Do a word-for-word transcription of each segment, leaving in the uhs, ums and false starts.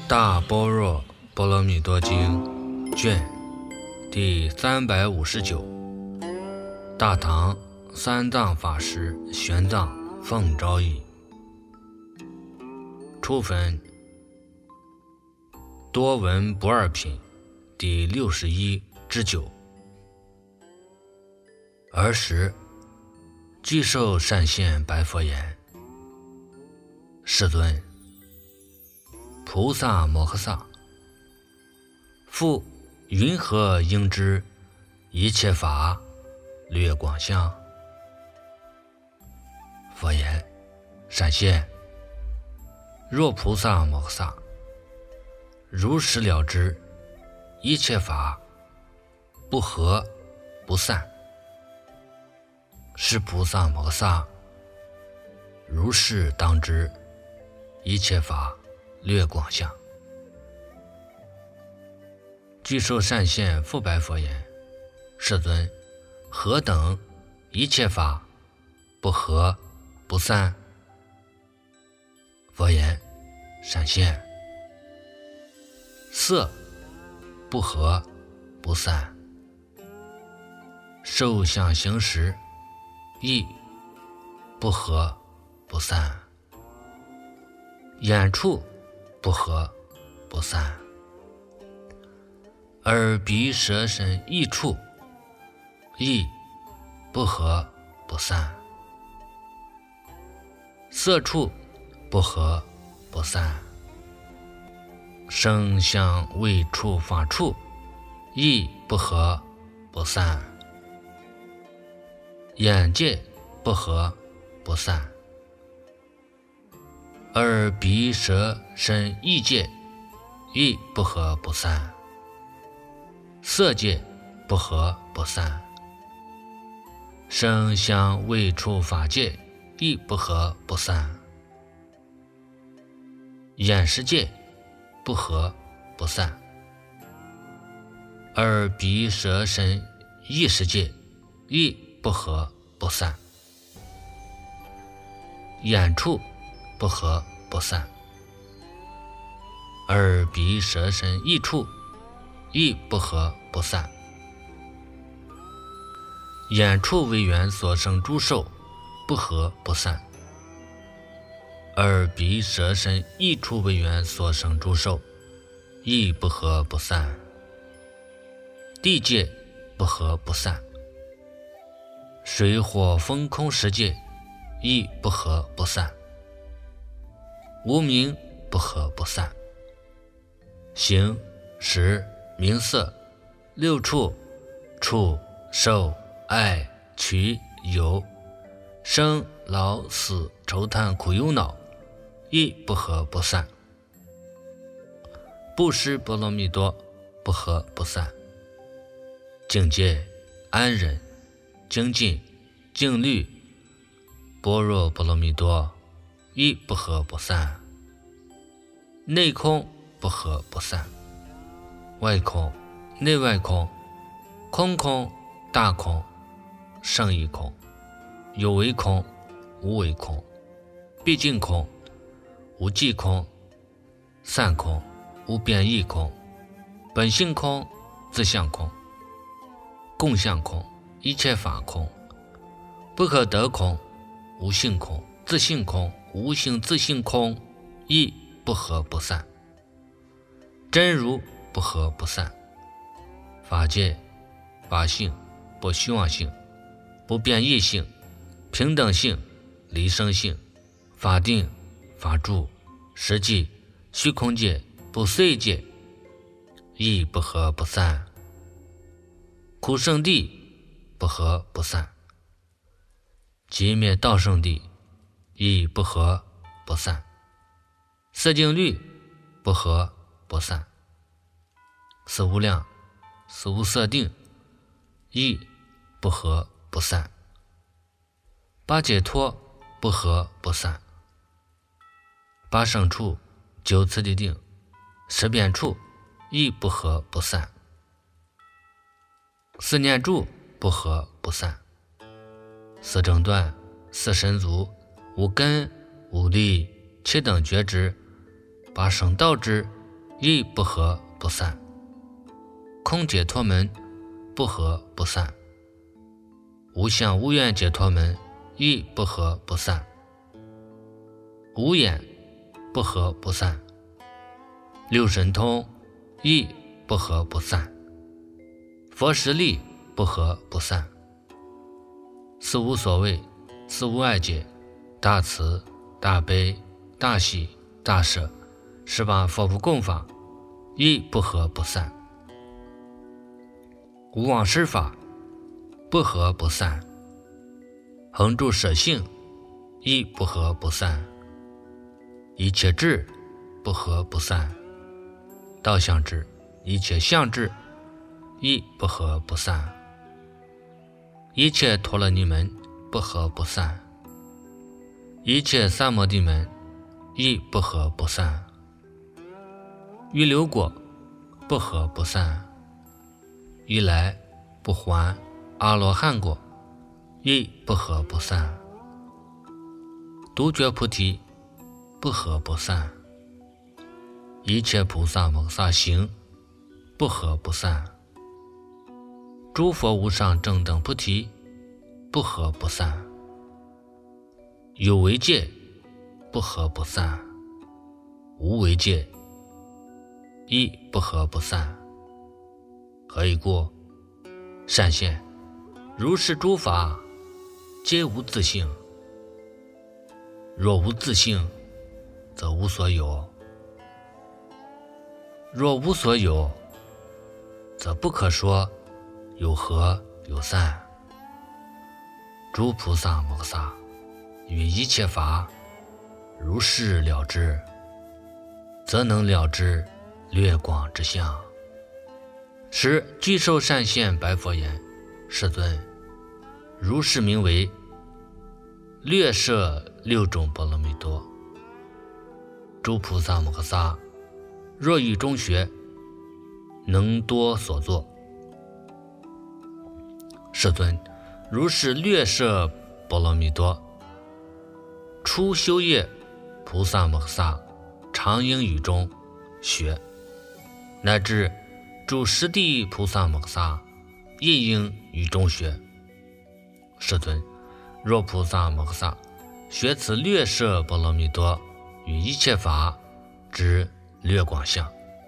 大般若波罗蜜多经卷第三百五十九，大唐三藏法师玄奘奉诏译。初分多闻不二品第六十一之九。尔时具寿善现白佛言：世尊，菩萨摩诃萨，复云何应知一切法略广相？佛言：善现，若菩萨摩诃萨如实了知一切法不合不散，是菩萨摩诃萨如是当知一切法略广相。具寿善现复白佛言：世尊，何等一切法不合不散？佛言：善现，色不合不散，受想行识亦不合不散，眼触不合不散，耳鼻舌身意处亦不合不散，色触不合不散，声香味触法处亦不合不散，眼界不合不散，耳鼻舌身意界亦不合不散，色界不合不散，声香味触法界亦不合不散，眼识界不合不散，耳鼻舌身意识界亦不合不散，眼触不合不散，耳鼻舌身意处亦不合不散，眼触为缘所生诸受不合不散，耳鼻舌身意处为缘所生诸受亦不合不散，地界不合不散，水火风空十界亦不合不散，无明不合不散，形识名色六处触受爱取有生老死愁叹苦忧恼亦不合不散，布施波罗蜜多不合不散，境界安忍精进静虑般若波罗蜜多亦不合不散，内空不合不散，外空内外空空空大空胜义空有为空无为空毕竟空无际空散空无变异空本性空自相空共相空一切法空不可得空无性空自性空无性自性空亦不合不散，真如不合不散，法界法性不虚妄性不变异性平等性离生性法定法住实际虚空界不碎界亦不合不散，苦圣地不合不散，寂灭道圣地亦不合不散，色净律不合不散，色无量色无色定亦不合不散，八解脱不合不散，八胜处九次第定十遍处亦不合不散，四念住不合不散，四正断四神足无根无力七等觉知八圣道之亦不合不散。空解脱门不合不散，无相无愿解脱门亦不合不散。无眼不合不散，六神通亦不合不散，佛实力不合不散。四无所谓，四无碍解，大慈大悲大喜大舍，十八佛不共法亦不合不散。无妄施法不合不散，恒住舍性亦不合不散。一切智不合不散，道相智一切相智亦不合不散。一切陀罗尼门不合不散，一切三摩地门亦不合不散。预流果不合不散，一来不还阿罗汉果亦不合不散。独觉菩提不合不散，一切菩萨摩诃萨行不合不散。诸佛无上正等菩提不合不散，有为戒不合不散，无为戒亦不合不散。何以故？善现，如是诸法皆无自性，若无自性则无所有，若无所有则不可说有合有散。诸菩萨摩诃萨于一切法如是了知，则能了知略广之相。时具受善现白佛言：世尊，如是名为略摄六种波罗蜜多。诸菩萨摩诃萨若于中学，能多所作。世尊，如是略摄波罗蜜多，初修业菩萨摩诃萨常应于中学，乃至诸十地菩萨摩诃萨亦应于中学。世尊，若菩萨摩诃萨学此略摄波罗蜜多与一切法之略广相。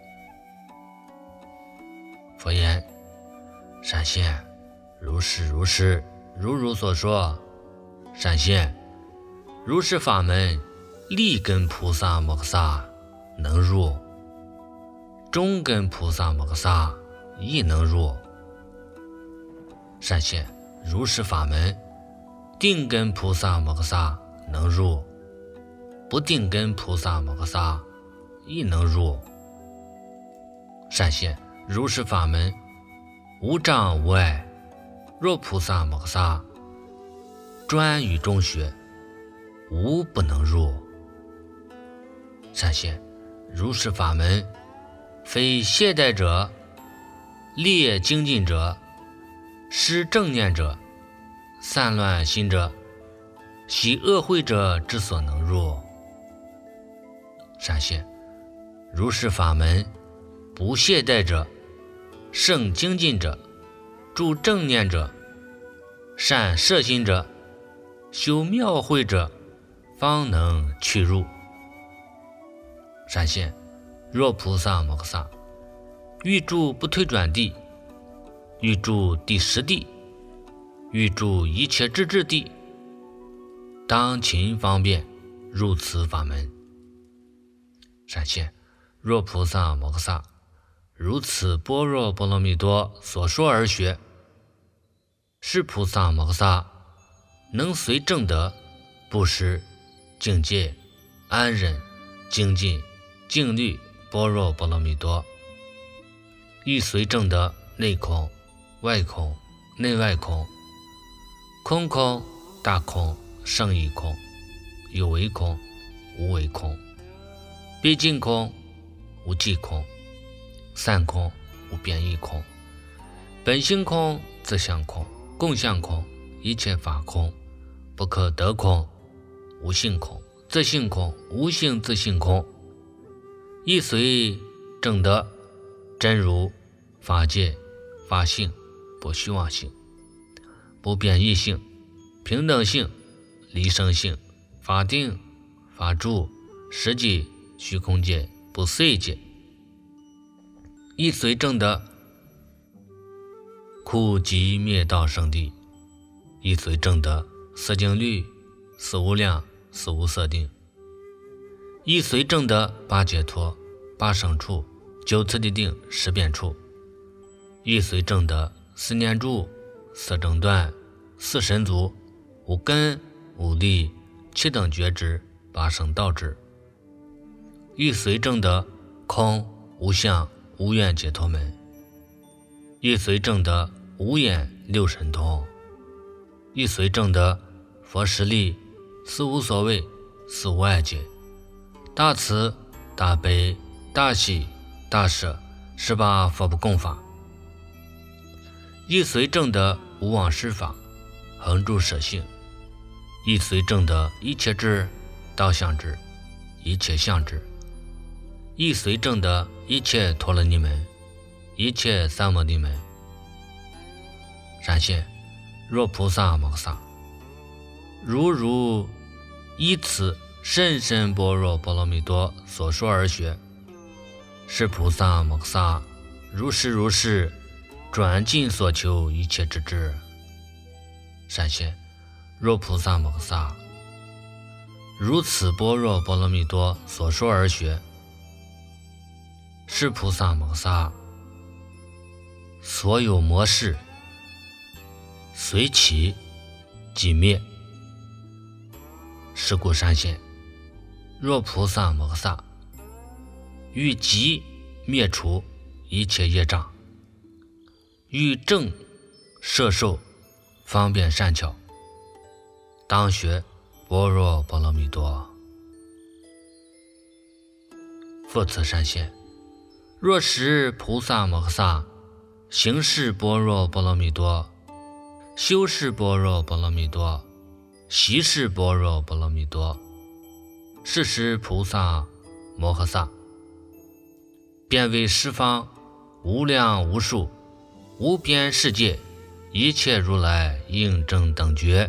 佛言：善现，如是如是，如如所说。善现，如是法门，利根菩萨摩诃萨能入，中根菩萨摩诃萨亦能入。善现，如是法门，定根菩萨摩诃萨能入，不定根菩萨摩诃萨亦能入。善现，如是法门，无障无碍，若菩萨摩诃萨专于中学，无不能入。善现，如是法门，非懈怠者、劣精进者、失正念者、散乱心者、习恶慧者之所能入。善现，如是法门，不懈怠者、胜精进者、住正念者、善摄心者、修妙慧者，方能去入。善现，若菩萨摩诃萨欲住不退转地，欲住第十地，欲住一切智智地，当勤方便入此法门。善现，若菩萨摩诃萨如此般若波罗蜜多所说而学，是菩萨摩诃萨能随正德、布施、境界、安忍、精进、静虑般若波罗蜜多，欲随正德内空、外空、内外空、空空、大空、胜义空、有为空、无为空、毕竟空、无际空、散空、无变异空、本性空、自相空、共相空、一切法空、不可得空、无性空、自性空、无性自性空，亦随正德、真如、法界、法性、不虚妄性、不变异性、平等性、离生性、法定、法住、实际、虚空界、不碎界。一随正德，苦集灭道圣地。一随正德，色净律、四无量、四无色定。一随正德，八解脱、八生处、九次第定、十变处。一随正德，四念住、四正断、四神足、五根、五力、七等觉知、八圣道智。一随正德，空、无相、无愿解脱门。一随正德，无眼、六神通。一随正德，佛实力、四无所谓、四无碍解、大慈、大悲、大喜、大舍，十八佛不共法。一随正德，无妄施法，恒住舍性。一随正德，一切智、道相智、一切相智。一随正德，一切陀罗尼门、一切三摩地门。闪现若菩萨摩诃萨，如如依此甚深般若波罗蜜多所说而学，是菩萨摩诃萨如是如是转尽所求一切之智。闪现若菩萨摩诃萨，如此般若波罗蜜多所说而学，是菩萨摩诃萨所有模式随起即灭。是故闪现若菩萨摩诃萨欲即灭除一切业障，欲正摄受方便善巧，当学般若波罗蜜多。复次闪现若识菩萨摩诃萨行识般若波罗蜜多，修识般若波罗蜜多，习识般若波罗蜜多，是时菩萨摩诃萨便为十方无量无数无边世界一切如来应正等觉，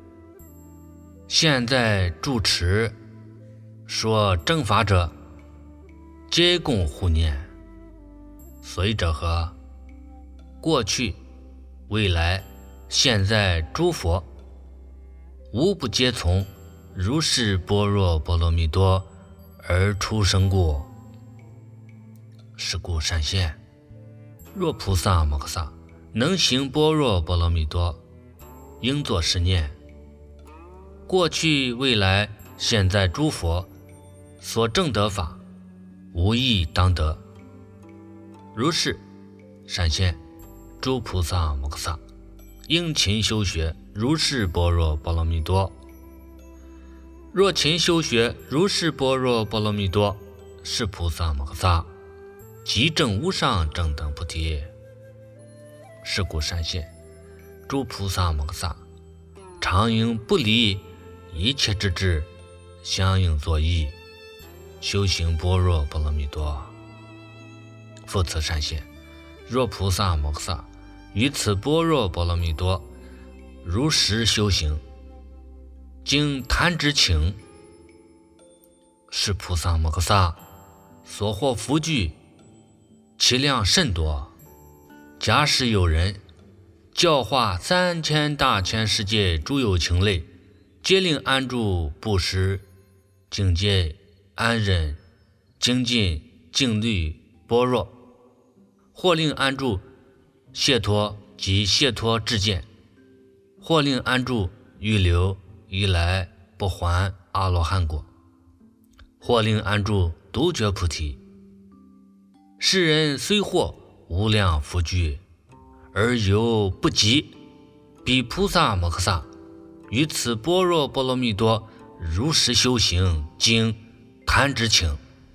现在住持说正法者，皆共护念。随者何？过去、未来、现在诸佛无不皆从如是般若波罗蜜多而出生故。是故闪现若菩萨摩诃萨能行般若波罗蜜多，应作是念：过去、未来、现在诸佛所证得法，无一当得。如是闪现诸菩萨摩诃萨应勤修学如是般若波罗蜜多。若勤修学如是般若波罗蜜多，是菩萨摩诃萨即证无上正等菩提。是故闪现诸菩萨摩诃萨常应不离一切之智，相应作意，修行般若波罗蜜多。复次闪现若菩萨摩诃萨于此般若波罗蜜多如实修行，经弹指请，是菩萨摩诃萨所获福聚其量甚多。假使有人教化三千大千世界诸有情类，皆令安住布施、境界、安忍、精进、静虑、般若，或令安住解脱及解脱智见，或令安住预流、依来、不还阿罗汉果，或令安住独觉菩提。世人虽获无量福聚，而犹不及彼菩萨摩诃萨于此般若波罗蜜多如实修行经弹指请。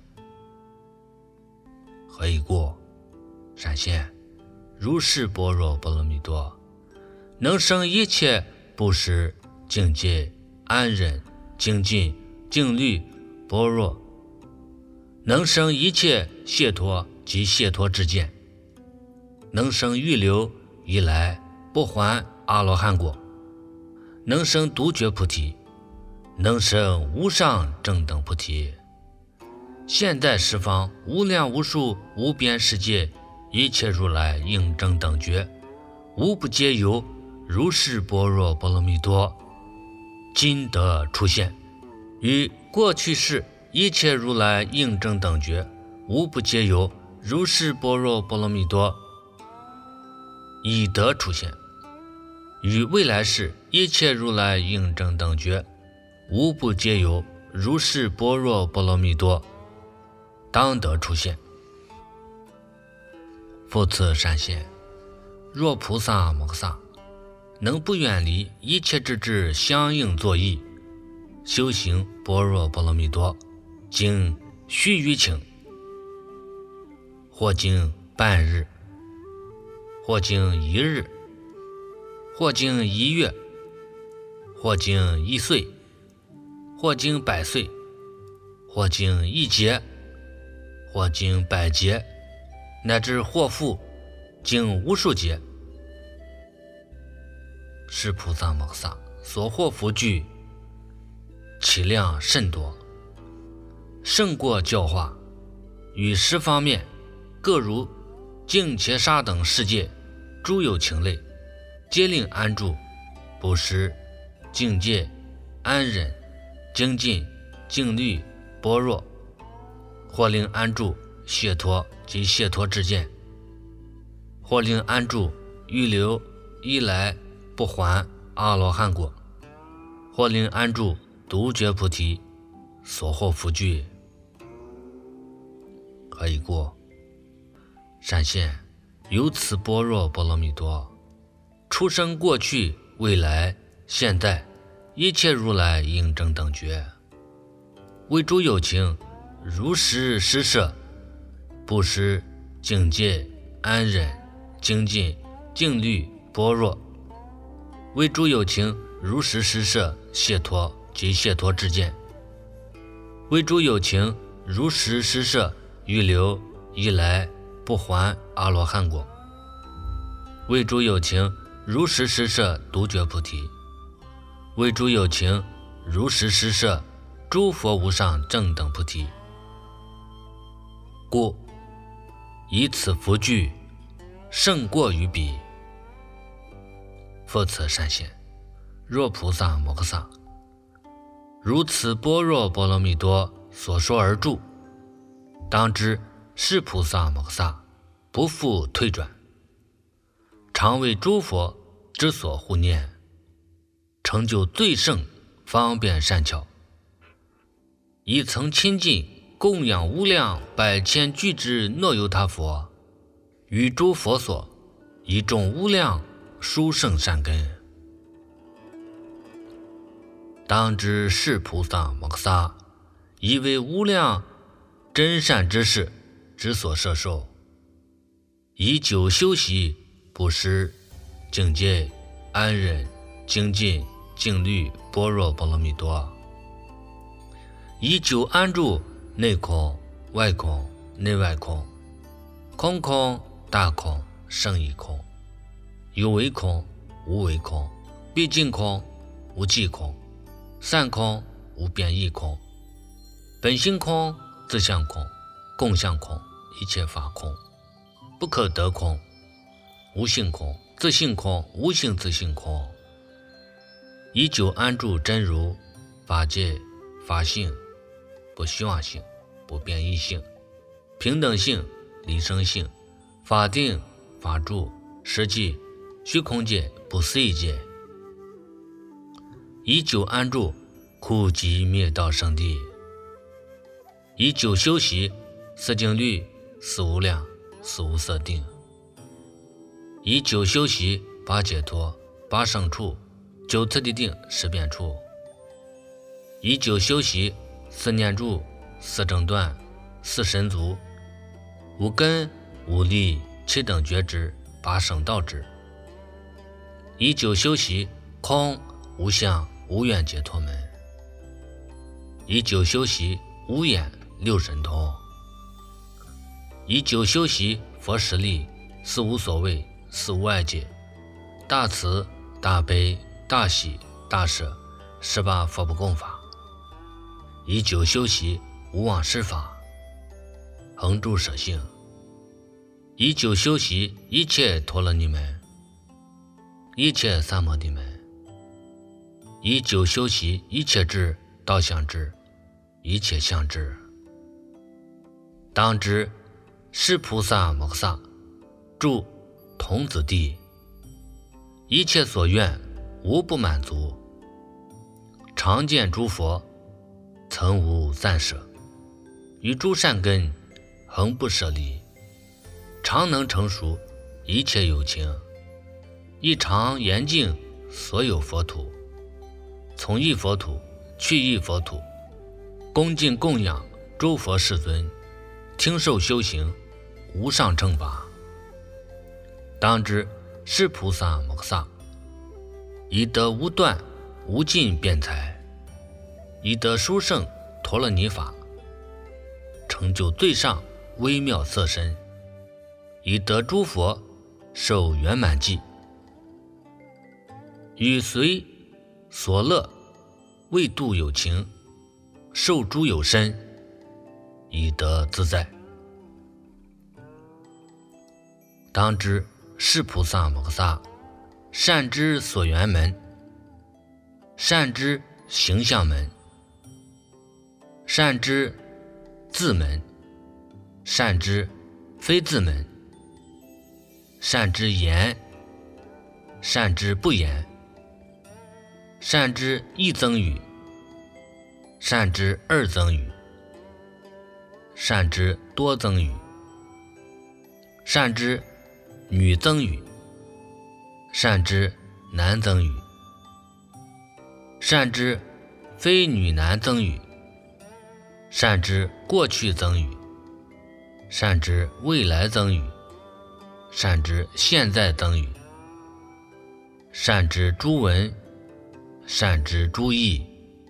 何以故？闪现如是般若波罗蜜多能生一切布施、境界、安忍、精进、静虑、般若， 能生一切解脱及解脱之见，能生预流以来不还阿罗汉果，能生独觉菩提，能生无上正等菩提。现在十方无量无数无边世界一切如来应正等觉，无不皆由如是般若波罗蜜多今得出现，与过去世一切如来应正等觉，无不皆由如是般若波罗蜜多已得出现，与未来世一切如来应正等觉，无不皆由如是般若波罗蜜多当得出现。复次善现，若菩萨摩诃萨能不远离一切之智相应作意，修行般若波罗蜜多，经须臾顷，或经半日，或经一日，或经一月，或经一岁，或经百岁，或经一劫，或经百劫，乃至或复经无数劫，是菩萨摩诃萨所获福聚其量甚多，胜过教化，与十方面各如净伽沙等世界诸有情类，皆令安住、布施、境界、安忍、精进、静虑、般若，或令安住解脱及解脱之见，或令安住预流一来不还阿罗汉果，或令安住独觉菩提所获福聚。何以故？善现，由此般若波罗蜜多，出生过去未来现在一切如来应正等觉，为诸有情如实施设，布施、境界、安忍、精进、静虑、般若，为诸有情如实施设解脱及解脱之见，为诸有情如实施设预流一来不还阿罗汉果，为诸有情如实施设独觉菩提，为诸有情如实施设诸佛无上正等菩提。故以此福聚胜过于彼。复次善现，若菩萨摩诃萨如此般若波罗蜜多所说而住，当知是菩萨摩诃萨不复退转，常为诸佛之所护念，成就最胜方便善巧，已曾亲近供养无量百千俱之诺由他佛，与诸佛所以种无量殊胜善根。当知是菩萨摩诃萨以为无量真善之事之所摄受，以久修习布施、境界、安忍、精进、静虑、般若波罗蜜多，以久安住内空、外空、内外空、空空、大空、胜义空、有为空、无为空、毕竟空、无际空、散空、无变异空、本性空、自相空、共相空、一切法空、不可得空、无性空、自性空、无性自性空，以久安住真如法界、法性、不虚妄性、不变异性、平等性、离生性、法定、法住、实际、虚空界、不思议界，以久安住苦集灭道圣地，以久修习四静虑、四无量、四无色定，以久修习八解脱、八胜处、九次第定、十变处，以久修习四念住、四正断、四神足、五根、五力、七等觉知、八圣道知，以久修习空、无相、无愿解脱门，以久修习无眼、六神通、 以久修习佛实力，四无所谓，四无碍解，大慈大悲大喜大舍十八佛不共法。以久修习无妄施法，恒住舍性。以久修习一切陀罗尼门，一切三摩地门。以久修习一切智道相智，一切相智。当知是菩萨摩诃萨住童子地，一切所愿无不满足，常见诸佛曾无暂舍，与诸善根恒不舍离，常能成熟一切有情，亦常严净所有佛土，从一佛土去一佛土，恭敬供养诸佛世尊，听受修行无上正法。当知是菩萨摩诃萨以得无断无尽辩才，以得殊胜陀罗尼法，成就最上微妙色身，以得诸佛受圆满际，与随所乐为度有情，受诸有身，以得自在。当知是菩萨摩诃萨善知所缘门，善知形象门，善知自门，善知非自门，善知言，善知不言，善知一增语，善知二增语，善知多增语，善知女增语，善知男增语，善知非女男增语，善知过去增语，善知未来增语，善知现在增语，善知诸文，善知诸义。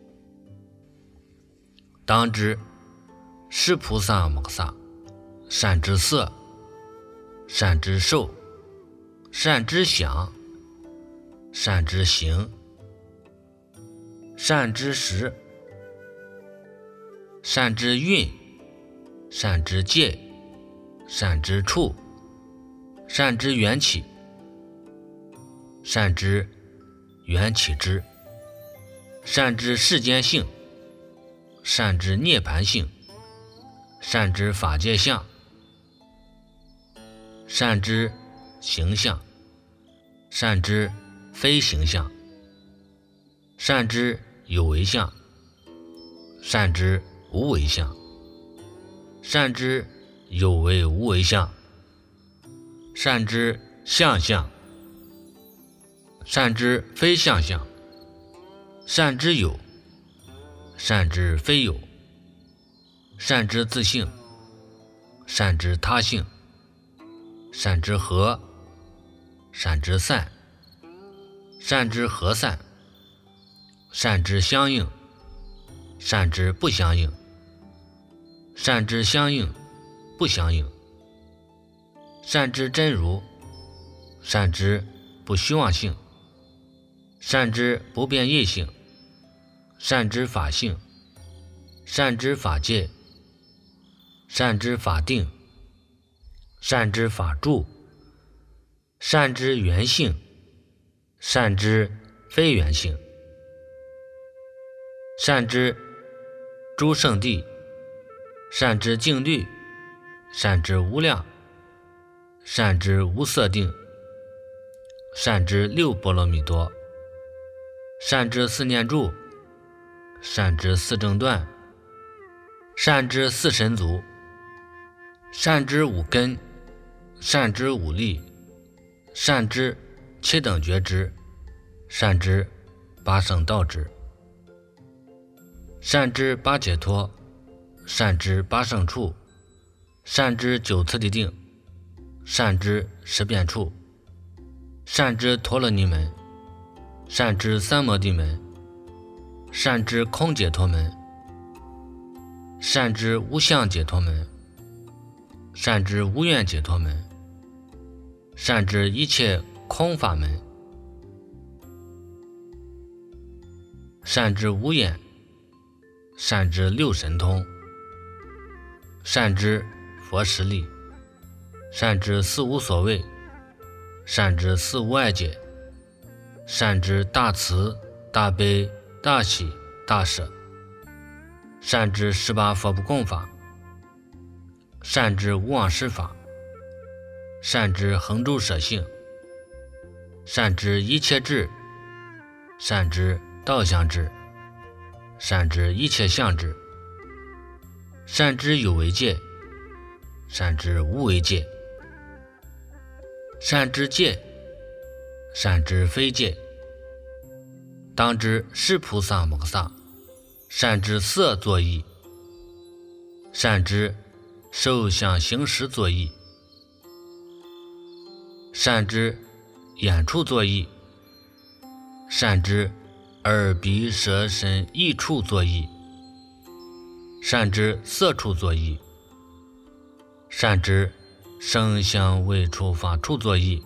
当知是菩萨摩诃萨善知色，善知受，善知想，善知行，善知识，善知蕴，善知界，善知处，善知缘起，善知缘起之，善知世间性，善知涅盘性，善知法界相，善知形象，善知非形象，善知有为相，善知无为相，善知有为无为相，善知相相，善知非相相，善知有，善知非有，善知自性，善知他性，善知合，善知散，善知合散，善知相应，善知不相应，善知相应不相应，善知真如，善知不虚妄性，善知不变业性，善知法性，善知法界，善知法定，善知法住，善知缘性，善知非缘性，善知诸圣地，善知净律，善知无量，善知无色定，善知六波罗蜜多，善知四念住，善知四正断，善知四神足，善知五根，善知五力，善知七等觉知，善知八圣道知，善知八解脱，善知八圣处，善知九次第定，善知十变处，善知陀罗尼门，善知三摩地门，善知空解脱门，善知无相解脱门， 善知无愿解脱门，善知一切空法门，善知无眼，善知六神通，善知佛实力，善知四无所谓，善知四无碍解，善知大慈大悲大喜大舍，善知十八佛不共法，善知无妄施法，善知恒住舍性，善知一切智，善知道相智，善知一切相智，善知有为界，善知无为界，善知界，善知非界，当知是菩萨摩诃萨，善知色作意，善知受想行识作意，善知眼处作意，善知耳鼻舌身意处作意，善知色处作意，善知声香味触法处作意，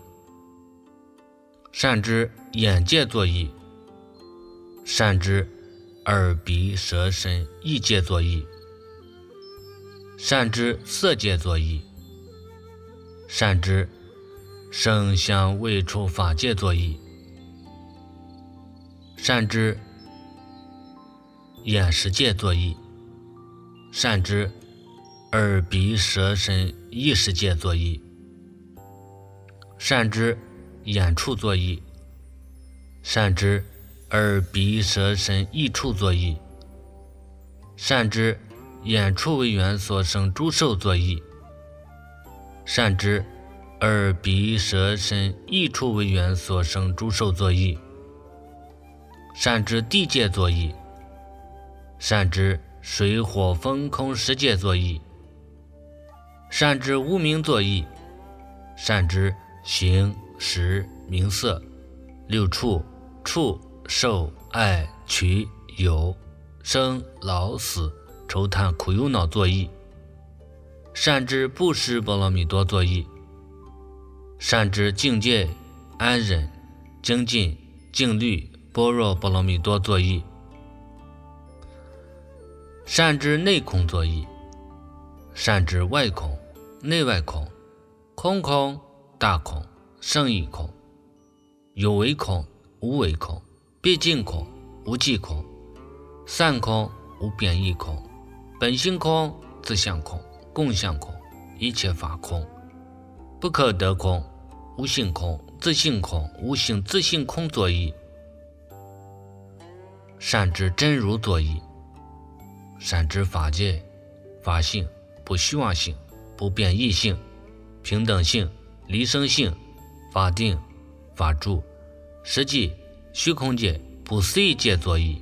善知眼界作意，善知耳鼻舌身意界作意，善知色界作意，善知声香味触法界作意，善知眼识界作意，善知耳鼻舌身意识界作意，善知眼处作意，善知耳鼻舌身意处作意，善知眼处为缘所生诸受作意，善知耳鼻舌身意处为缘所生诸受作意，善知地界作意，善知水火风空十界作意，善知无明作意，善知形识名色六处触受爱取有生老死愁叹苦忧恼作意，善知布施波罗蜜多作意，善知境界安忍精进静虑般若波罗蜜多作意，善知内空作意，善知外空内外空空空大空胜义空有为空无为空毕竟空无际空散空无变异空本性空自相空共相空一切法空不可得空无性空自性空无性自性空作意，善知真如作意，善知法界法性不虚妄性不变异性平等性离生性法定法住实际虚空界不思议界作意，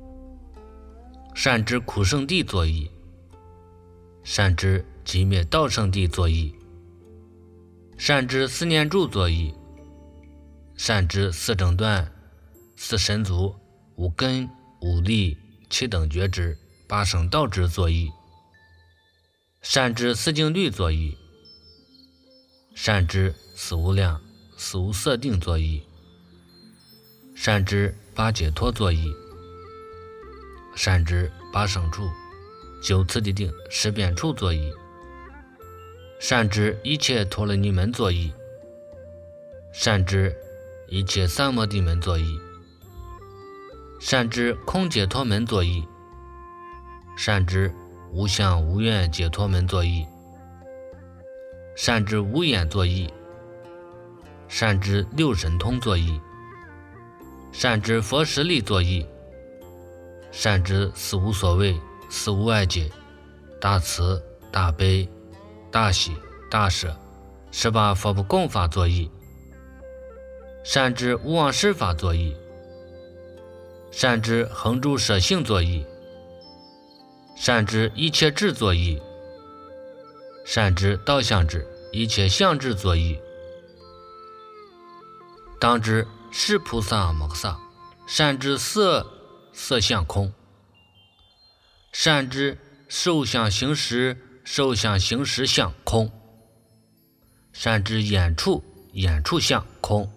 善知苦圣地作意，善知寂灭道圣地作意，善知四念住作意，善知四正断四神足五根五力七等觉知八圣道知作意，善知四境律作意，善知四无量四无色定作意，善知八解脱作意，善知八胜处九次第定十遍处作意，善知一切陀罗尼门作意，善知一切三摩地门作意，善知空解脱门作意，善知无相无愿解脱门作意，善知无眼作意，善知六神通作意，善知佛实力作意，善知四无所谓四无碍解大慈大悲大喜大舍十八佛不共法作意，善知无妄施法作意，善知恒住舍性作意，善知一切智作意，善知道相智一切相智作意，当知是菩萨摩诃萨，善知色色相空，善知受想行识受想行识相空。善知眼处眼处相空。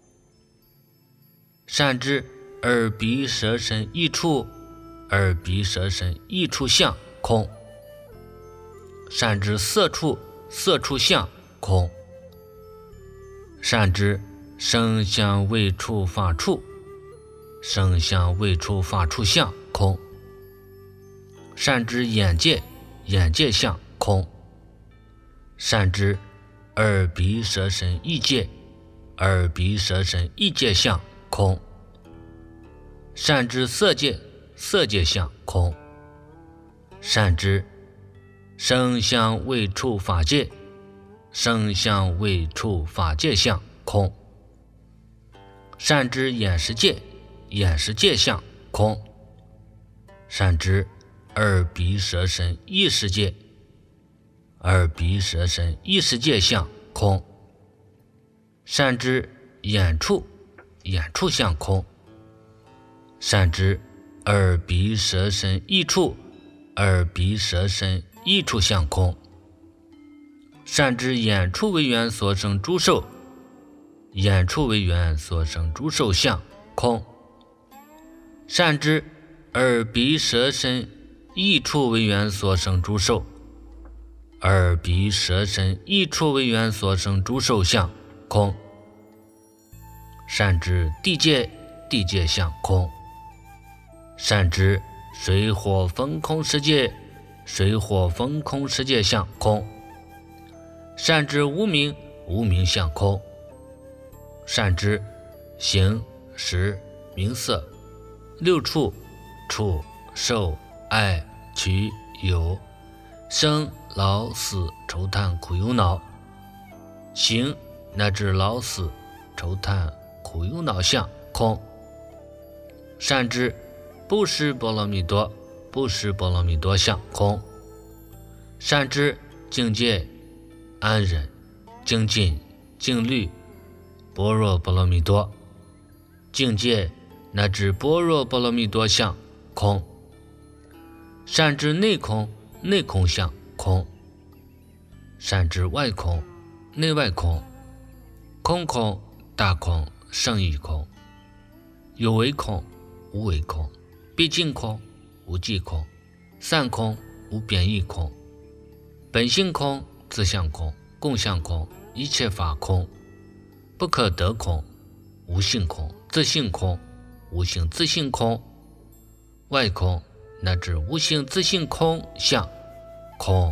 善知耳鼻舌身意处耳鼻舌身意处相空。善知色处色处相空。善知声香味触法处声香味触法处相空。善知眼界眼界相空。善知耳鼻舌身意界耳鼻舌身意界相空。善知色界色界相空。善知声香味触法界声香味触法界相空。善知眼识界眼识界相空。善知耳鼻舌身意识界耳鼻舌身意识界相空。善知眼处眼处相空。善知耳鼻舌身意处耳鼻舌身意处相空。善知眼处为缘所生诸受眼处为缘所生诸受相空。善知耳鼻舌身意处为缘所生诸受耳鼻舌身意处为缘所生诸受相空。善知地界地界相空。善知水火风空世界水火风空世界相空。善知无明无明相空。善知形识名色六处处受爱取有生老死愁叹苦忧恼行乃至老死愁叹苦忧恼相空。善知不识波罗蜜多不识波罗蜜多相空。善知境界安忍精进静虑般若波罗蜜多境界乃至般若波罗蜜多相空。善知内空内空相空。善知外空内外空空空大空胜义空有为空无为空毕竟空无际空散空无变异空本性空自相空共相空一切法空不可得空无性空自性空无性自性空外空乃至无性自性空相空。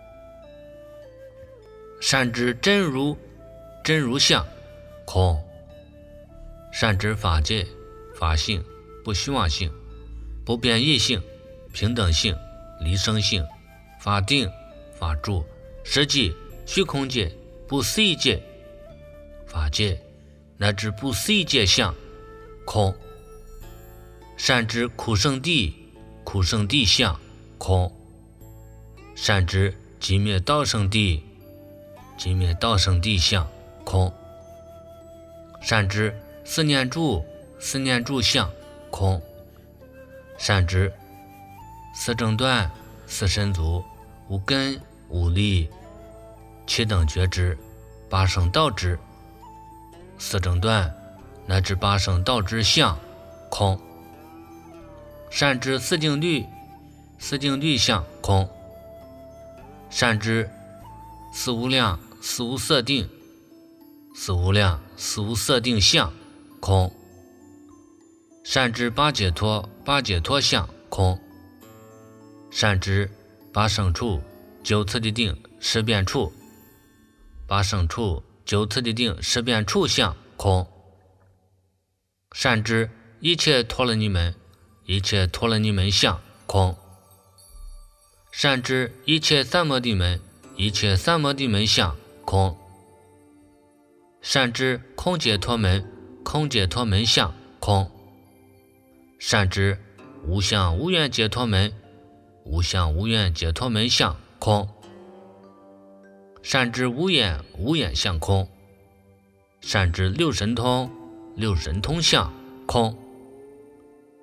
善知真如真如相空。善知法界法性不虚妄性不变异性平等性离生性法定法住实际虚空界不思议界法界乃至不思议界相空。善知苦圣地苦圣地相空。善知寂灭道圣地寂灭道圣地相空。善知四念住四念住相空。善知四正断四身足无根无力七等觉知八圣道知四正断乃至八圣道知相空。善知四境律四境律相空。善知四无量四无色定四无量四无色定相空。善知八解脱八解脱相空。善知八胜处九次第定十变处八胜处九次第定十变处相空。善知一切陀罗尼门一切陀罗尼门相空。善知一切三摩地门一切三摩地门相空。善知空解脱门空解脱门相空。善知无相无愿解脱门无相无愿解脱门相空。善知无眼无眼相空。善知六神通六神通相空。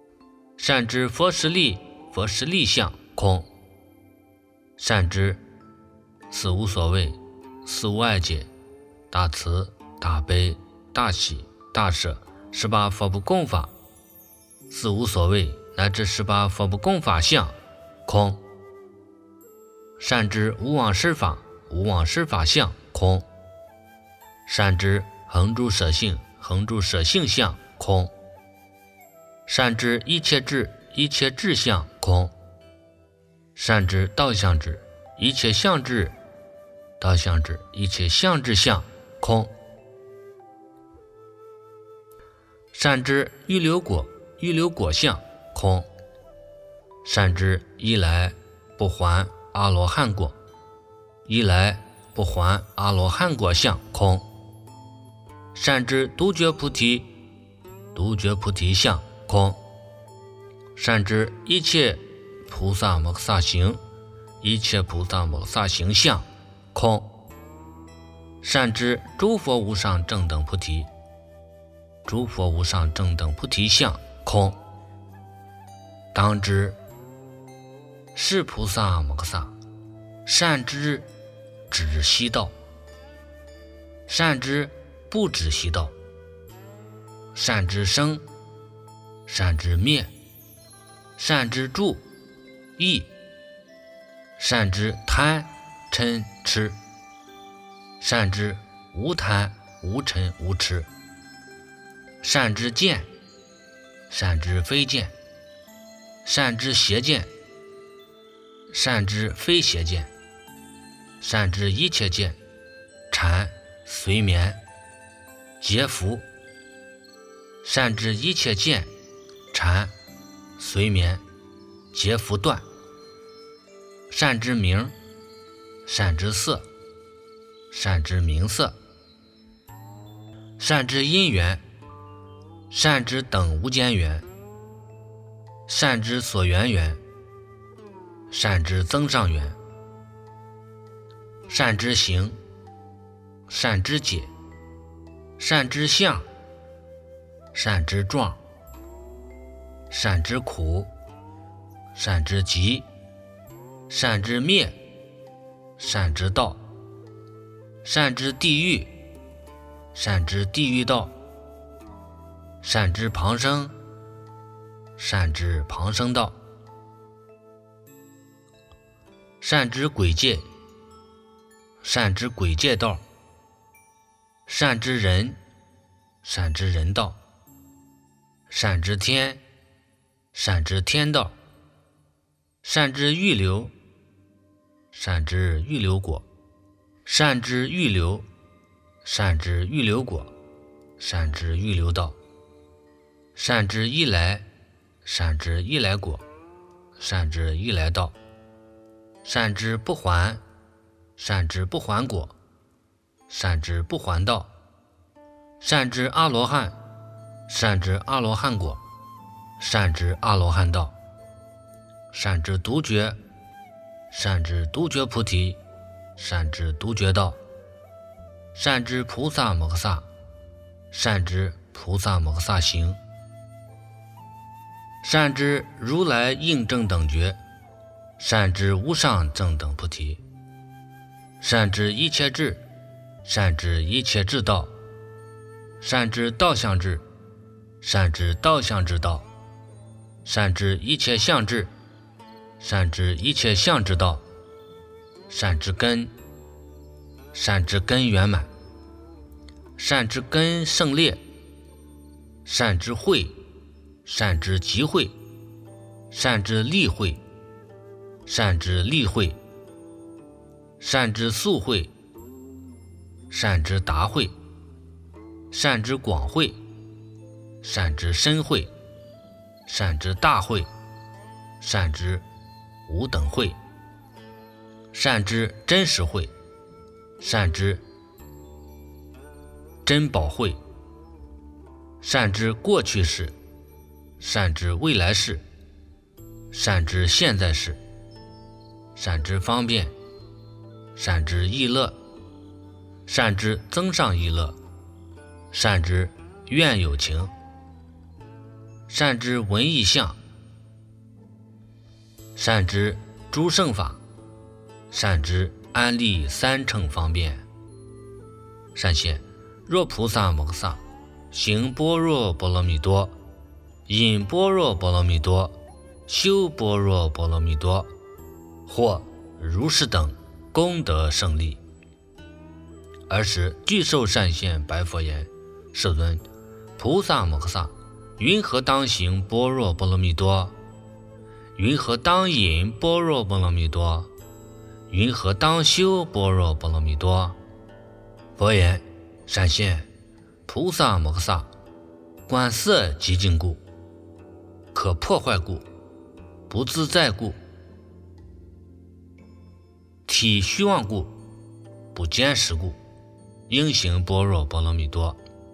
善知佛实力佛实力相空。善知四无所谓，四无碍解，大慈大悲大喜大舍，十八佛不共法。四无所谓乃至十八佛不共法相，空。善知无往事法，无往事法相，空。善知恒住舍性，恒住舍性相，空。善知一切智，一切智相，空。善知道相智，一切相智，道相智，一切相智相，空。善知预流果，预流果相，空。善知一来不还阿罗汉果，一来不还阿罗汉果相，空。善知独觉菩提，独觉菩提相，空。善知一切菩萨摩诃萨行，一切菩萨摩诃萨行相，空。善知诸佛无上正等菩提，诸佛无上正等菩提相，空。当知是菩萨摩诃萨善知止息道，善知不止息道，善知生，善知灭，善知住意，善知贪嗔痴，善知无贪无嗔无痴，善知见，善知非见，善知邪见，善知非邪见，善知一切见，禅随眠结福，善知一切见，禅随眠结福断，善知名，善知色，善知名色，善知因缘，善知等无间缘，善知所缘缘，善知增上缘，善知行，善知解，善知相，善知状，善知苦，善知集，善知灭，善知道，善知地狱，善知地狱道，善知旁生，善知旁生道，善知鬼界，善知鬼界道，善知人，善知人道，善知天，善知天道，善知预流，善知预流果，善知预流，善知预流果，善知预流道，善知一来，善知一来果，善知一来道，善知不还，善知不还果，善知不还道，善知阿罗汉，善知阿罗汉果，善知阿罗汉道，善知独觉，善知独觉菩提，善知独觉道，善知菩萨摩诃萨，善知菩萨摩诃萨行，善知如来应正等觉，善知无上正等菩提，善知一切智，善知一切智道，善知道相智，善知道相之道，善知一切相智，善知一切相之道，善知根，善知根圆满，善知根胜烈，善知慧，善知集慧，善知力慧，善知力慧，善知速慧，善知达慧，善知广慧，善知深慧，善知大慧，善知无等慧，善知真实慧，善知珍宝慧，善知过去世，善知未来世，善知现在世，善知方便，善知意乐，善知增上意乐，善知愿有情，善知闻意相，善知诸圣法，善知安立三乘方便。善现，若菩萨摩诃萨行般若波罗蜜多，因般若波罗蜜多修般若波罗蜜多，或如是等功德胜利。尔时具受善现白佛言：世尊，菩萨摩诃萨云何当行般若波罗蜜多？云何当饮般若波罗蜜多？云何当修般若波罗蜜多？佛言：善现，菩萨摩诃萨观色极净故，可破坏故，不自在故，体虚妄故，不坚实故，应行般若波罗蜜多。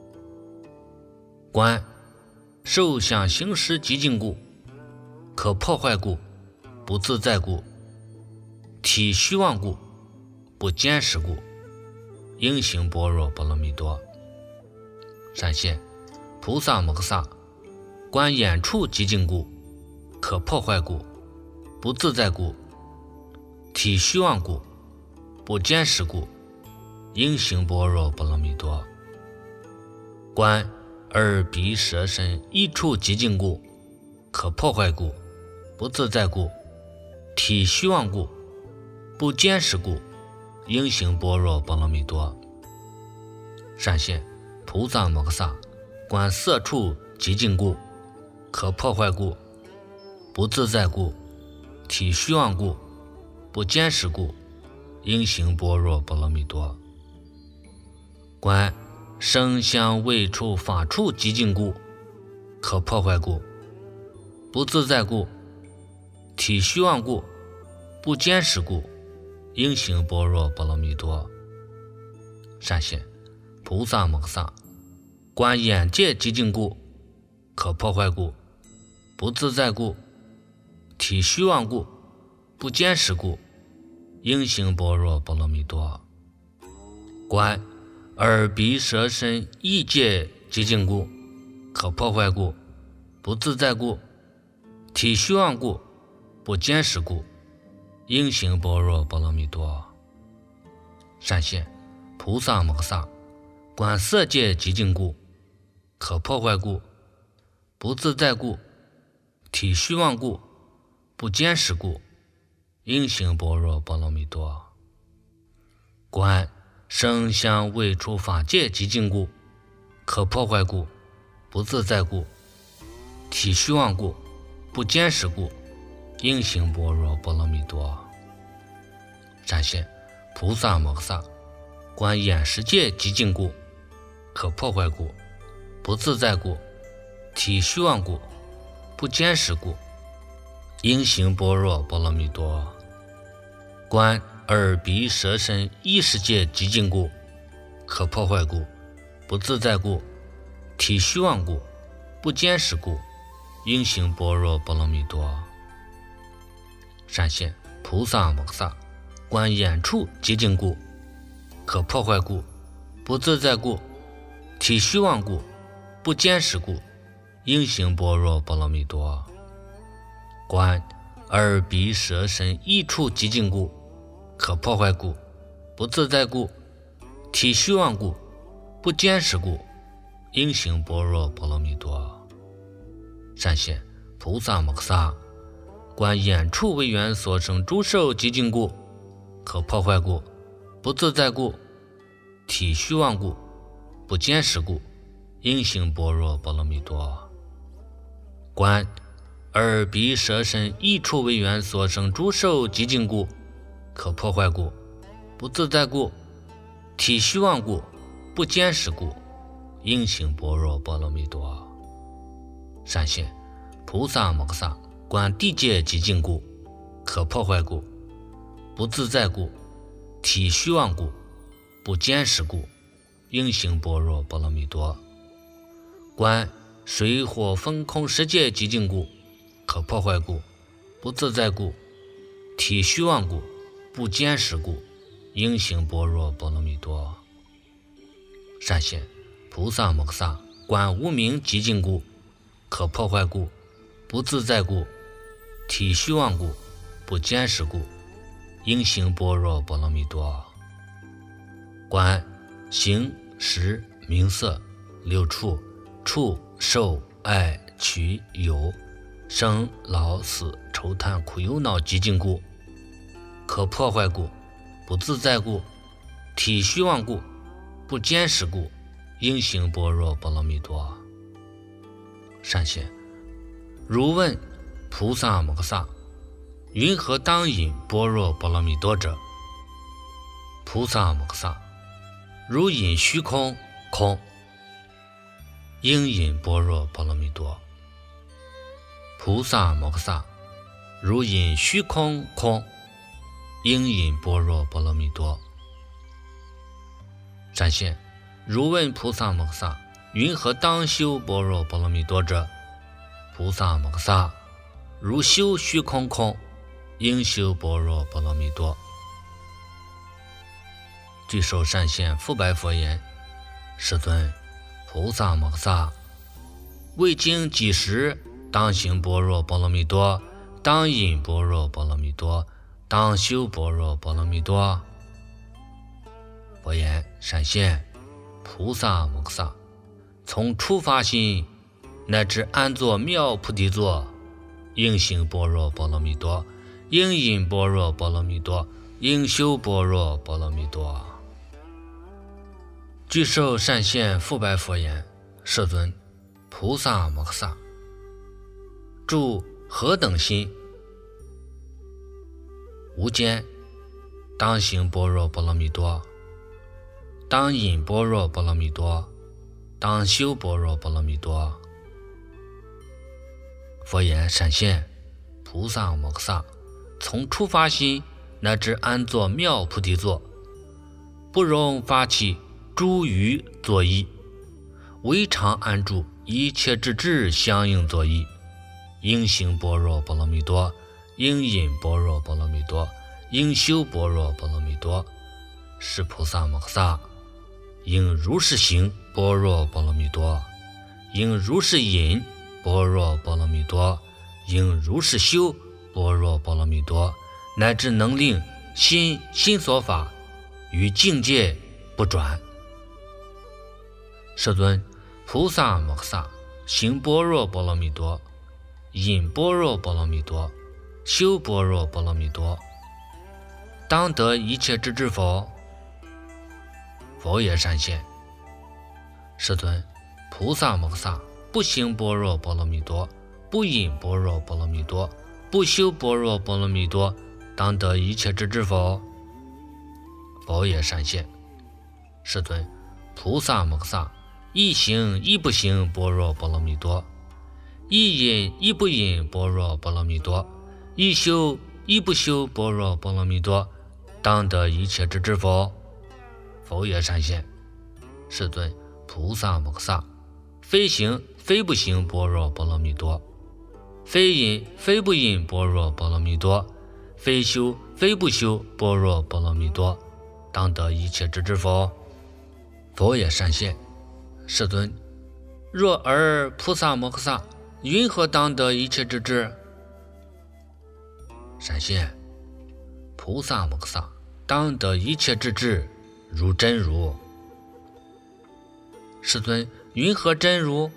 观受想行识极净故，可破坏故，不自在故，体虚妄故，不坚实故，应行般若波罗蜜多。善现，菩萨摩诃萨观眼处极净故，可破坏故，不自在故，体虚妄故，不坚实故，应行般若波罗蜜多。观耳鼻舌身意处极净故，可破坏故，不自在故，体虚妄故，不坚实故，应行般若波罗蜜多。善现，菩萨摩诃萨观色处极净故，可破坏故，不自在故，体虚妄故，不坚实故，应行般若波罗蜜多。观声香味触法处极净故，可破坏故，不自在故，体虚妄故，不坚实故，应行般若波罗蜜多。善现，菩萨摩诃萨观眼界极净故，可破坏故，不自在故，体虚妄故，不坚实故，应行般若波罗蜜多。观耳鼻舌身意界极净故，可破坏故，不自在故，体虚妄故，不坚实故，应行般若波罗蜜多。善现，菩萨摩诃萨观色界极净故，可破坏故，不自在故，体虚妄故，不坚实故，应行般若波罗蜜多。观声香味触法界极净故，可破坏故，不自在故，体虚妄故，不坚实故，应行般若波罗蜜多。善现，菩萨摩诃萨观眼识界极净故，可破坏故，不自在故，体虚妄故，不坚实故，应行般若波罗蜜多。观耳鼻舌身意识界极净故，可破坏故，不自在故，体虚妄故，不坚实故，应行般若波罗蜜多。善现，菩萨摩诃萨观眼处极净故，可破坏故，不自在故，体虚妄故，不坚实故，应行般若波罗蜜多。观耳鼻舌身意处极净故，可破坏故，不自在故，体虚妄故，不坚实故，应行般若波罗蜜多。善现，菩萨摩诃萨观眼处为缘所生诸受极净故，可破坏故，不自在故，体虚妄故，不坚实故，应行般若波罗蜜多。观耳鼻舌身意处为缘所生诸受极净故，可破坏故，不自在故，体虚妄故，不坚实故，应行般若波罗蜜多。善现，菩萨摩诃萨观地界极净故，可破坏故，不自在故，体虚妄故，不坚实故，应行般若波罗蜜多。观水火风空十界极净故，可破坏故，不自在故，体虚妄故，不坚实故，应行般若波罗蜜多。善现，菩萨摩诃萨观无明极净故，可破坏故，不自在故，体虚妄故，不坚实故， 应行般若波罗蜜多。观形识名色六处，触受爱取有生老死愁叹苦忧恼极尽故，可破坏故，不自在故，体虚妄故，不坚实故，应行般若波罗蜜多。善现，如问菩萨摩诃萨，云何当饮般若波罗蜜多者？菩萨摩诃萨，如饮虚空，空，应饮般若波罗蜜多。菩萨摩诃萨，如饮虚空，空，应饮般若波罗蜜多。善现，如问菩萨摩诃萨，云何当修般若波罗蜜多者？菩萨摩诃萨，如修虚空空，应修般若波罗蜜多。具受善现复白佛言：世尊，菩萨摩诃萨，未经几时当行般若波罗蜜多，当饮般若波罗蜜多，当修般若波罗蜜多。佛言：善现，菩萨摩诃萨，从初发心乃至安坐妙菩提座，应行般若波罗蜜多，应饮般若波罗蜜多，应修般若波罗蜜多。具受善现复白佛言：世尊，菩萨摩诃萨，住何等心？无间当行般若波罗蜜多，当饮般若波罗蜜多，当修般若波罗蜜多。佛言：善现，菩萨摩诃萨，从初发心乃至安坐妙菩提座，不容发起诸余作意，唯常安住一切之智相应作意，应行般若波罗蜜多，应饮般若波罗蜜多，应修般若波罗蜜多。是菩萨摩诃萨，应如是行般若波罗蜜多，应如是饮般若波罗蜜多，应如是修般若波罗蜜多，乃至能令心心所法与境界不转。世尊，菩萨摩诃萨，行般若波罗蜜多，饮般若波罗蜜多，修般若波罗蜜多，当得一切之智否？佛也：善现。世尊，菩萨摩诃萨，不行般若波罗蜜多，不饮般若波罗蜜多，不修般若波罗蜜多，当得一切之智否？佛也：善现。世尊，菩萨摩诃萨，一行一不行般若波罗蜜多，一饮一不饮般若波罗蜜多，一修一不修般若波罗蜜多，当得一切之智否？佛也：善现。世尊，菩萨摩诃萨，非行非不行般若波罗蜜多，非饮非不饮般若波罗蜜多，非修非不修般若波罗蜜多，当得一切之智否？佛也：善现。世尊，若尔菩萨摩诃萨，云何当得一切之智？善现，菩萨摩诃萨，当得一切之智，如真如。世尊，云何真如？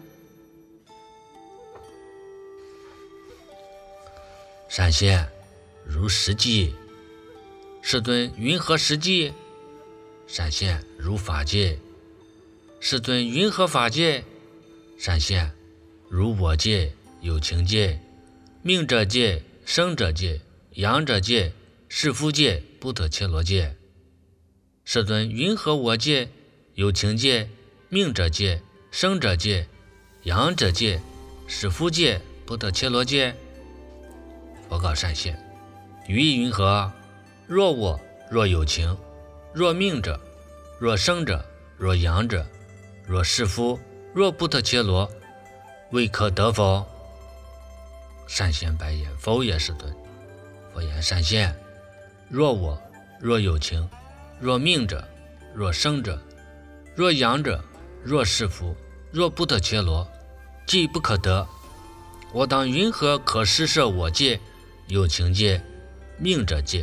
善现，如实际。世尊，云何实际？善现，如法界。世尊，云何法界？善现，如我界、有情界、命者界、生者界、养者界、士夫界、不特伽罗界。世尊，云何我界、有情界、命者界、生者界、养者界、士夫界、不特伽罗界？佛告善现，于意云何？若我，若有情，若命者，若生者，若养者，若士夫，若不特伽罗，未可得否？善现白言：否也，世尊。佛言：善现，若我，若有情，若命者，若生者，若养者，若士夫，若不特伽罗，既不可得，我当云何可施设我界、有情界、命者界、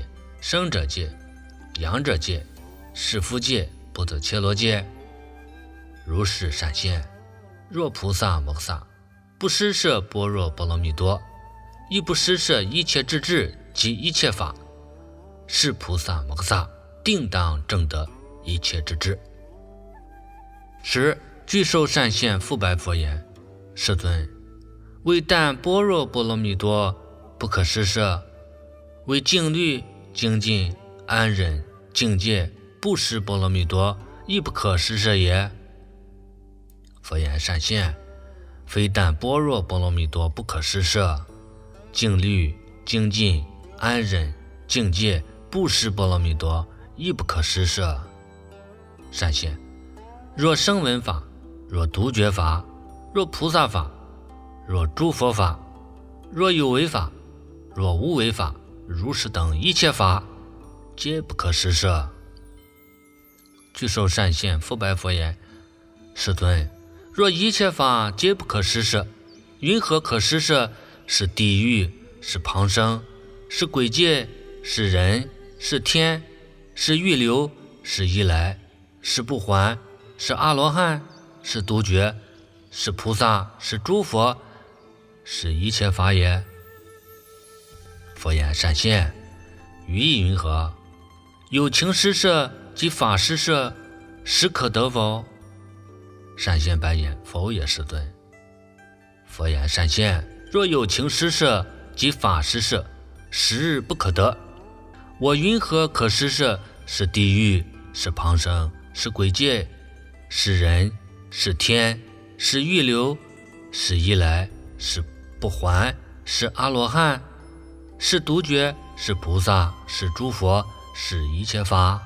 生者界、养者界、是夫界、不得切罗界。如是闪现，若菩萨摩诃萨不施设般若波罗蜜多，亦不施设一切智智及一切法，是菩萨摩诃萨定当证得一切智智。十具受善现复白佛言：世尊，为但般若波罗蜜多不可施设，为静虑、精进、安忍、境界、布施波罗蜜多亦不可施设也。佛言：善现，非但般若波罗蜜多不可施设，静虑、精进、安忍、境界、布施波罗蜜多亦不可施设。善现，若声闻法，若独觉法，若菩萨法，若诸佛法，若有为法，若无为法，如是等一切法，皆不可施设。具受善现复白佛言：世尊，若一切法皆不可施设，云何可施设？是地狱，是旁生，是鬼界，是人，是天，是预流，是依来，是不还，是阿罗汉，是独觉，是菩萨，是诸佛，是一切法也。佛言：善现，于意云何？有情施设及法施设，实可得否？善现白言：否也，世尊。佛言：善现，若有情施设及法施设，实日不可得。我云何可施设？是地狱，是旁生，是鬼界，是人，是天，是预流，是依来，是不还，是阿罗汉，是独觉，是菩萨，是诸佛，是一切法。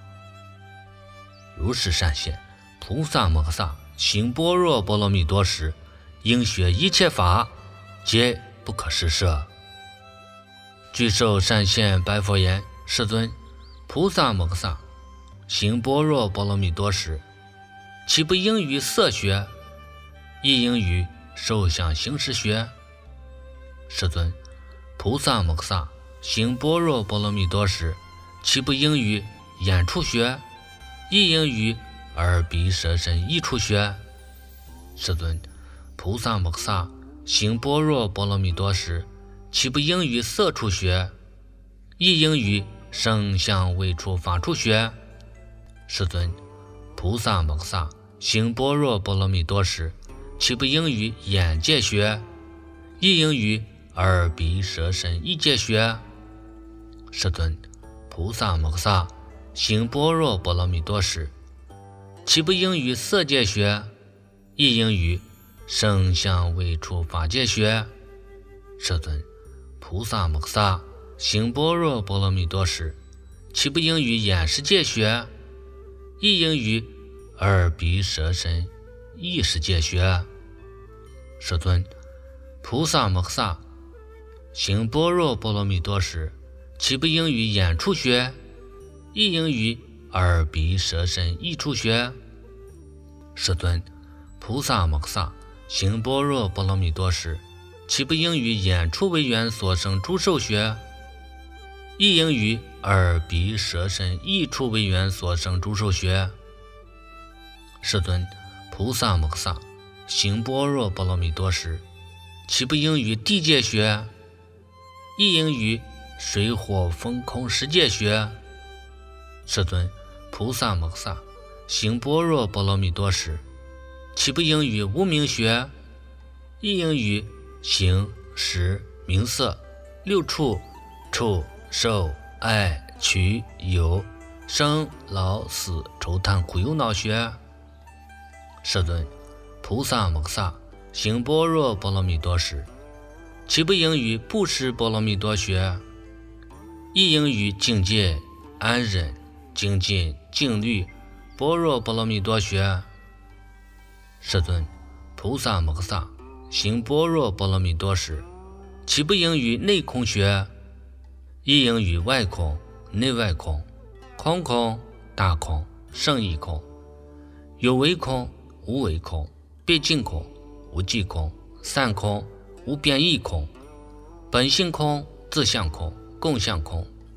如是善现，菩萨摩诃萨行般若波罗蜜多时，应学一切法，皆不可施设。具受善现白佛言：世尊，菩萨摩诃萨行般若波罗蜜多时，岂不应于色学，亦应于受想行识学？世尊，菩萨摩诃萨行般若波罗蜜多时，岂不应于眼处学，亦应于耳鼻舌身意处学？世尊，菩萨摩诃萨行般若波罗蜜多时，岂不应于色处学，亦应于声香味触法处学？世尊，菩萨摩诃萨行般若波罗蜜多时，岂不应于眼界学，亦应于耳鼻舌身意界学？世尊，菩萨摩诃萨行般若波罗蜜多时，岂不应于色界学，亦应于声香味触法界学？世尊，菩萨摩诃萨行般若波罗蜜多时，岂不应于眼识界学，亦应于耳鼻舌身意识界学？世尊，菩萨摩诃萨行般若波罗蜜多时，岂不应于眼处学，亦应于耳鼻舌身意处学？世尊，菩萨摩诃萨行般若波罗蜜多时，岂不应于眼处为缘所生诸受学，亦应于耳鼻舌身意处为缘所生诸受学？世尊，菩萨摩诃萨行般若波罗蜜多时，岂不应于地界学，亦应于水火风空十界学？世尊，菩萨摩诃萨行般若波罗蜜多时，岂不应于无明学，亦应于形识名色六处触受爱取有生老死愁叹苦忧恼学？世尊，菩萨摩诃萨行般若波罗蜜多时，岂不应于布施波罗蜜多学，亦应于境界安忍精进静虑般若波罗蜜多学？世尊，菩萨摩诃萨行般若波罗蜜多时，岂不应于内空学，亦应于外空内外空空空大空胜义空有为空无为空别尽空无际空散空无变异空本性空自相空共相空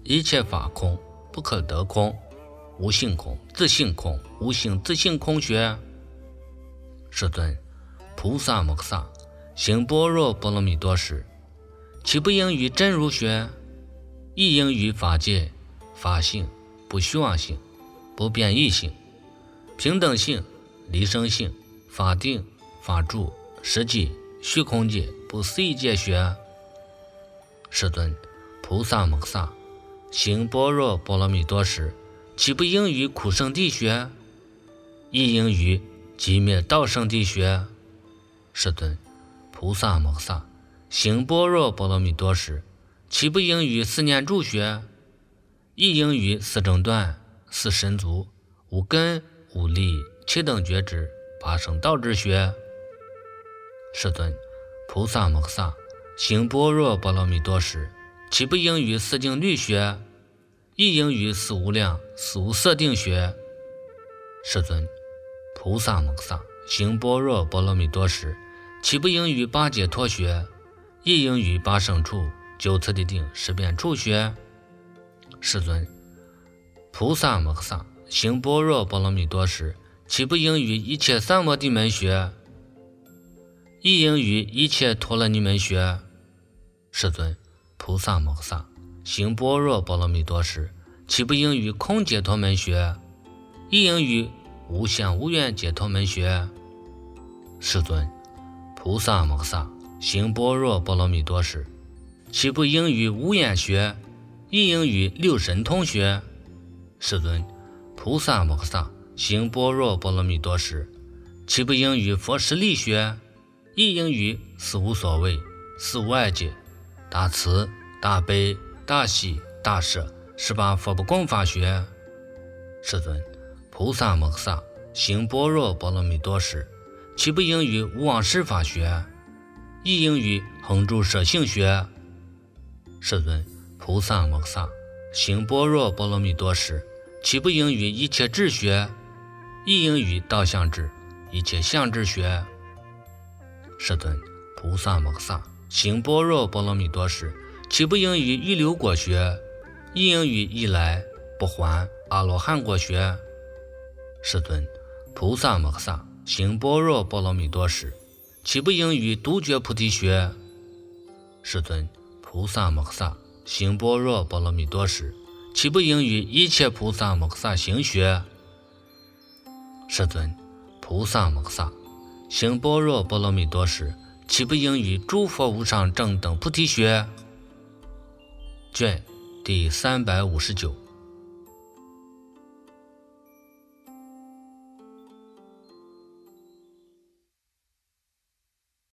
一切法空，不可得空，无性空，自性空，无性自性空学。世尊，菩萨摩诃萨行般若波罗蜜多时，岂不应于真如学？亦应于法界、法性、不虚妄性、不变异性、平等性、离生性、法定、法住、实际、虚空界、不思议界学。世尊，菩萨摩诃萨行般若波罗蜜多时，岂不应于苦圣谛学？亦应于寂灭道圣谛学。世尊，菩萨摩诃萨行般若波罗蜜多时，岂不应于四念住学？亦应于四正断、四神足、五根、五力、七等觉知、八圣道之学。世尊，菩萨摩诃萨行般若波罗蜜多时，岂不应于四境律学？亦应于四无量、四无色定学。世尊，菩萨摩诃萨行般若波罗蜜多时，岂不应于八解脱学？亦应于八圣处、九次第定、十变处学。世尊，菩萨摩诃萨行般若波罗蜜多时，岂不应于一切三摩地门学？亦应于一切陀罗尼门学。世尊，菩萨摩诃萨行般若波罗蜜多时，岂不应于空解脱门学？亦应于无相无愿解脱门学。世尊，菩萨摩诃萨行般若波罗蜜多时，岂不应于无眼学？亦应于六神通学。世尊，菩萨摩诃萨行般若波罗蜜多时，岂不应于佛实力学？亦应于四无所谓、四无碍界、大慈、大悲、大喜、大舍十八佛不共法学。世尊，菩萨摩诃萨行般若波罗蜜多时，岂不应于无妄施法学？亦应于恒住舍性学。世尊，菩萨摩诃萨行般若波罗蜜多时，岂不应于一切智学？亦应于道相智、一切相智学。世尊，菩萨摩诃萨行般若波罗蜜多时，岂不应于预流果学？亦应于一来不还阿罗汉果学。世尊，菩萨摩诃萨行般若波罗蜜多时，岂不应于独觉菩提学？世尊，菩萨摩诃萨行般若波罗蜜多时，岂不应于一切菩萨摩诃萨行学？世尊，菩萨摩诃萨行般若波罗蜜多时，岂不应于诸佛无上正等菩提学？卷第三百五十九。